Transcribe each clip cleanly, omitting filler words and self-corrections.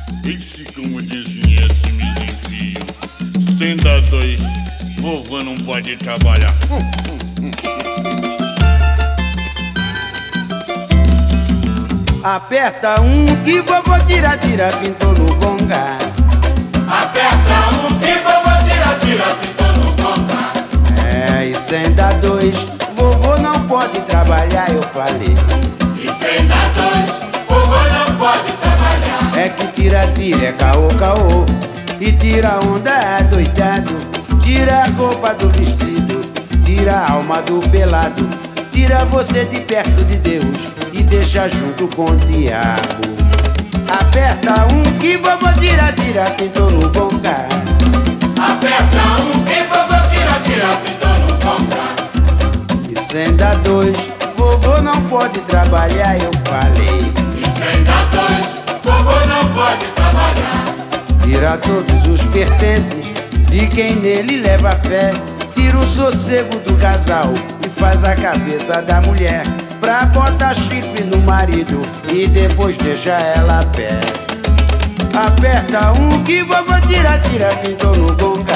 Esse como desenha esse enfio. Sem dar dois, vovô não pode trabalhar. Aperta um que vovô tira, pintou no gonga. Aperta um que vovô tira, pintou no gonga. É, e sem dar dois, vovô não pode trabalhar, eu falei. E sem dar dois, vovô não pode trabalhar. É que tira, é caô, caô. E tira onda, é doidado. Tira a roupa do vestido, tira a alma do pelado. Tira você de perto de Deus e deixa junto com o diabo. Aperta um que vovô tira, pintou no gonga. Aperta um que vovô tira, pintou no gonga. E sem dar dois, vovô não pode trabalhar, eu falei. E sem dar dois, vovô não pode trabalhar. Tira todos os pertences de quem nele leva fé. Tira o sossego do casal e faz a cabeça da mulher pra botar chifre no marido e depois deixa ela a pé. Aperta um que vovô tira, pintou no gonga.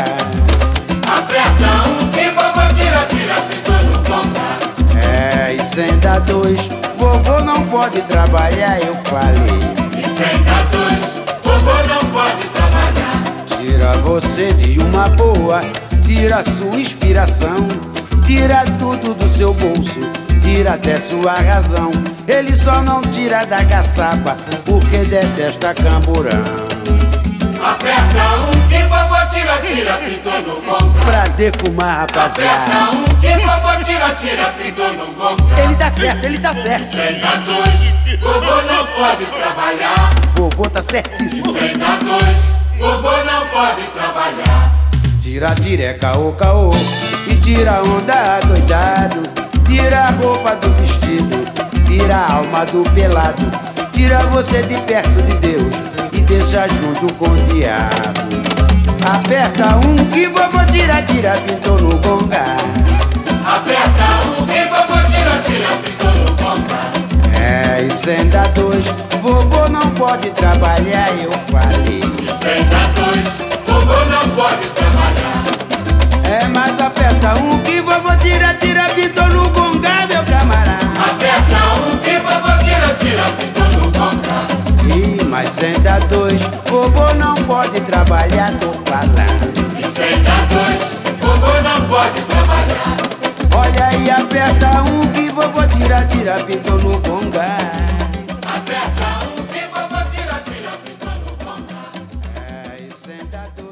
Aperta um que vovô tira, pintou no gonga. É, e sem dar dois, vovô não pode trabalhar, eu falei. E sem dar dois, vovô não pode trabalhar. Tira você de uma boa, tira sua inspiração, tira tudo do seu bolso, tira até sua razão. Ele só não tira da caçapa porque detesta camburão. Aperta um que vovô tira, pintou no gonga. Pra defumar, rapaziada. Aperta um que vovô tira, pintou no gonga. Ele tá certo, ele tá certo. Sem dar dois, vovô não pode trabalhar. Vovô tá certíssimo. Sem dar dois, vovô não pode trabalhar. Tira, é caô, caô. E tira onda, doidado. Tira a roupa do vestido, tira a alma do pelado. Tira você de perto de Deus e deixa junto com o diabo. Aperta um que vovô tira, pintou no gonga. Aperta um que vovô tira, pintou no gonga. É, e sem dar dois, vovô não pode trabalhar, eu falei. E sem dar dois, vovô não pode trabalhar. É, mas aperta um que vovô tira, pintou no gonga, meu camarada. Aperta um que vovô tira, pintou no gonga. Ih, mas sem dar dois, vovô não pode trabalhar, tô falando. E sem dar dois, vovô não pode trabalhar. Olha aí, aperta um que vovô tira, pintou no gonga. Aperta um que vovô tira, pintou no gonga. É, e sem dar dois.